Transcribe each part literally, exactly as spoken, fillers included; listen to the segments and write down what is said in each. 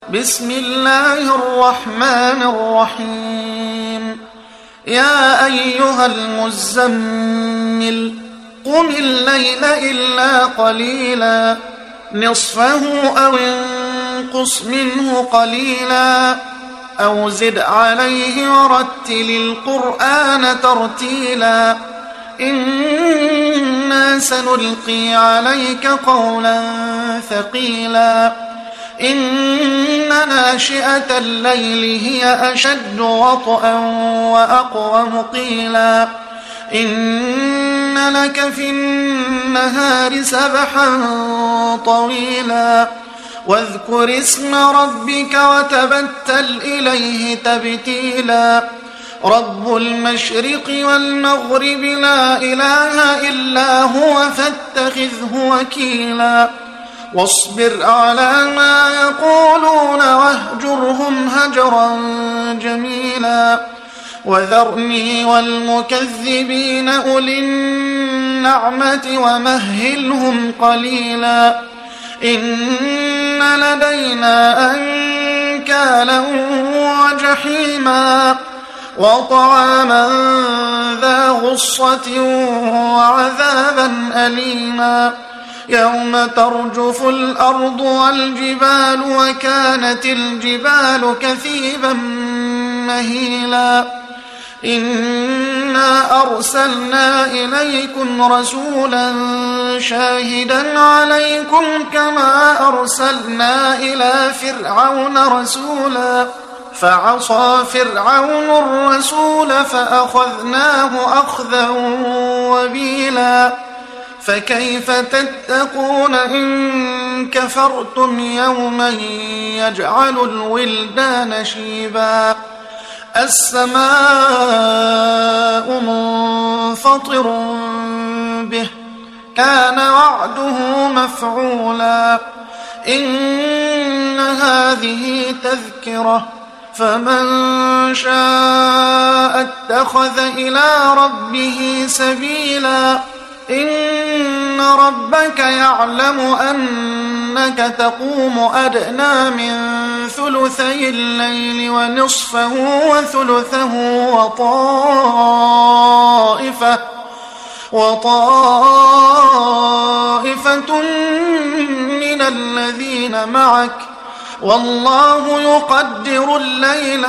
بسم الله الرحمن الرحيم. يا أيها المزمل قم الليل إلا قليلا نصفه أو انقص منه قليلا أو زد عليه ورتل القرآن ترتيلا إنا سنلقي عليك قولا ثقيلا إن ناشئة الليل هي أشد وطئا وأقوم قيلا إن لك في النهار سبحا طويلا واذكر اسم ربك وتبتل إليه تبتيلا رب المشرق والمغرب لا إله إلا هو فاتخذه وكيلا واصبر على ما يقولون واهجرهم هجرا جميلا وذرني والمكذبين أولي النعمة ومهلهم قليلا إن لدينا أنكالا وجحيما وطعاما ذا غصة وعذابا أليما يوم ترجف الأرض والجبال وكانت الجبال كثيبا مهيلا إنا أرسلنا إليكم رسولا شاهدا عليكم كما أرسلنا إلى فرعون رسولا فعصى فرعون الرسول فأخذناه أخذا وبيلا فكيف تتقون إن كفرتم يوما يجعل الولدان شيبا السماء منفطر به كان وعده مفعولا إن هذه تذكرة فمن شاء اتخذ إلى ربه سبيلا إن ربك يعلم أنك تقوم أدنى من ثلثي الليل ونصفه وثلثه وطائفة وطائفة من الذين معك والله يقدر الليل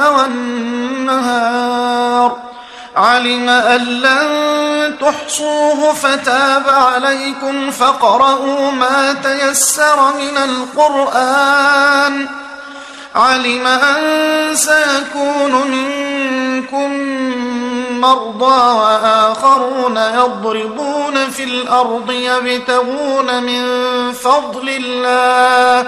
والنهار علم أن لن تحصوه فتاب عليكم فاقرؤوا ما تيسر من القرآن علم أن سيكون منكم مرضى وآخرون يضربون في الأرض يبتغون من فضل الله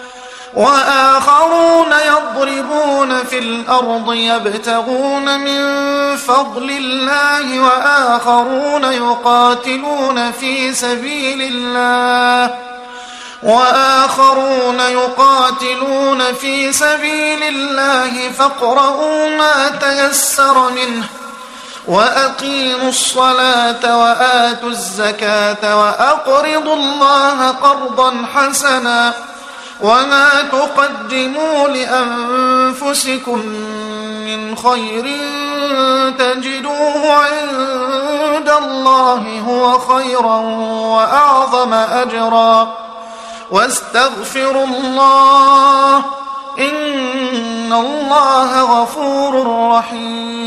وآخرون يضربون في الأرض يبتغون من فضل الله وآخرون يقاتلون في سبيل الله وآخرون يقاتلون في سبيل الله فاقرؤوا ما تيسر منه وأقيموا الصلاة وآتوا الزكاة وأقرضوا الله قرضا حسنا وما تقدموا لأنفسكم من خير تجدوه عند الله هو خيرا وأعظم أجرا واستغفروا الله إن الله غفور رحيم.